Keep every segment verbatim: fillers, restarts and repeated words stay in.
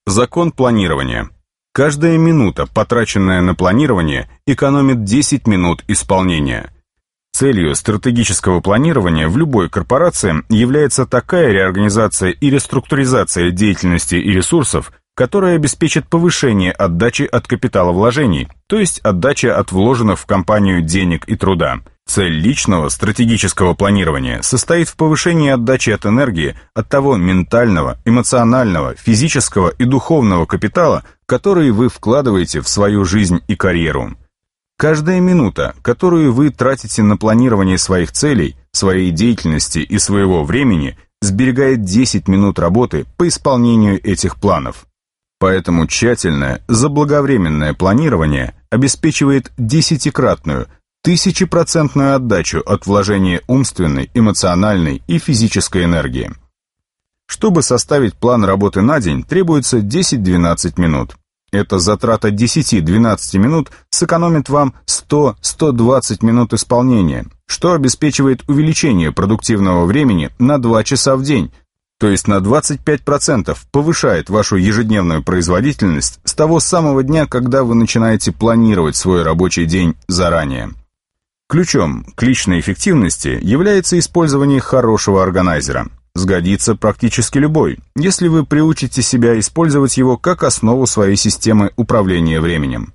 Закон планирования. Каждая минута, потраченная на планирование, экономит десять минут исполнения. Целью стратегического планирования в любой корпорации является такая реорганизация и реструктуризация деятельности и ресурсов, которая обеспечит повышение отдачи от капиталовложений, то есть отдачи от вложенных в компанию денег и труда. Цель личного стратегического планирования состоит в повышении отдачи от энергии, от того ментального, эмоционального, физического и духовного капитала, который вы вкладываете в свою жизнь и карьеру. Каждая минута, которую вы тратите на планирование своих целей, своей деятельности и своего времени, сберегает десять минут работы по исполнению этих планов. Поэтому тщательное, заблаговременное планирование обеспечивает десятикратную, тысячепроцентную отдачу от вложения умственной, эмоциональной и физической энергии. Чтобы составить план работы на день, требуется десять-двенадцать минут. Эта затрата десять-двенадцать минут сэкономит вам сто - сто двадцать минут исполнения, что обеспечивает увеличение продуктивного времени на два часа в день, то есть на двадцать пять процентов повышает вашу ежедневную производительность с того самого дня, когда вы начинаете планировать свой рабочий день заранее. Ключом к личной эффективности является использование хорошего органайзера. Сгодится практически любой, если вы приучите себя использовать его как основу своей системы управления временем.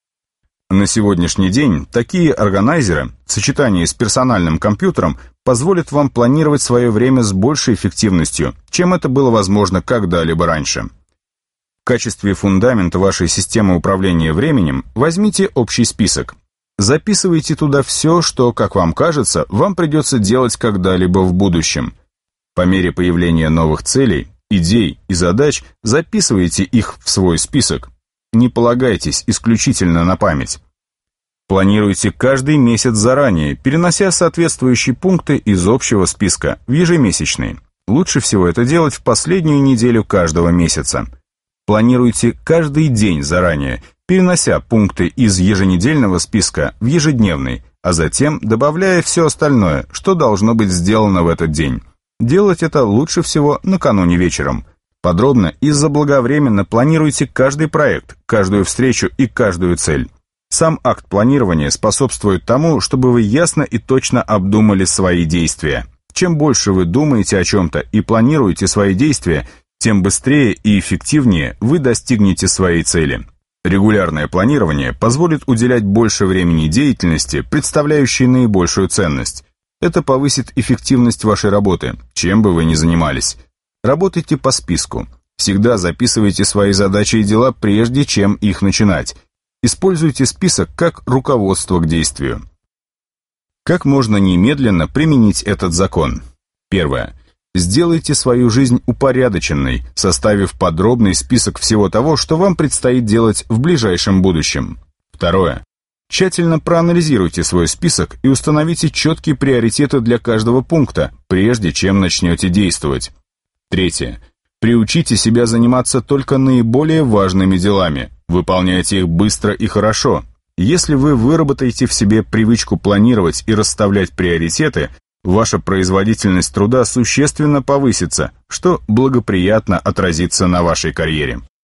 На сегодняшний день такие органайзеры в сочетании с персональным компьютером позволят вам планировать свое время с большей эффективностью, чем это было возможно когда-либо раньше. В качестве фундамента вашей системы управления временем возьмите общий список. Записывайте туда все, что, как вам кажется, вам придется делать когда-либо в будущем. По мере появления новых целей, идей и задач записывайте их в свой список. Не полагайтесь исключительно на память. Планируйте каждый месяц заранее, перенося соответствующие пункты из общего списка в ежемесячный. Лучше всего это делать в последнюю неделю каждого месяца. Планируйте каждый день заранее, перенося пункты из еженедельного списка в ежедневный, а затем добавляя все остальное, что должно быть сделано в этот день. Делать это лучше всего накануне вечером. Подробно и заблаговременно планируйте каждый проект, каждую встречу и каждую цель. Сам акт планирования способствует тому, чтобы вы ясно и точно обдумали свои действия. Чем больше вы думаете о чем-то и планируете свои действия, тем быстрее и эффективнее вы достигнете своей цели. Регулярное планирование позволит уделять больше времени деятельности, представляющей наибольшую ценность. Это повысит эффективность вашей работы, чем бы вы ни занимались. Работайте по списку. Всегда записывайте свои задачи и дела, прежде чем их начинать. Используйте список как руководство к действию. Как можно немедленно применить этот закон? Первое. Сделайте свою жизнь упорядоченной, составив подробный список всего того, что вам предстоит делать в ближайшем будущем. Второе. Тщательно проанализируйте свой список и установите четкие приоритеты для каждого пункта, прежде чем начнете действовать. Третье. Приучите себя заниматься только наиболее важными делами. Выполняйте их быстро и хорошо. Если вы выработаете в себе привычку планировать и расставлять приоритеты, ваша производительность труда существенно повысится, что благоприятно отразится на вашей карьере.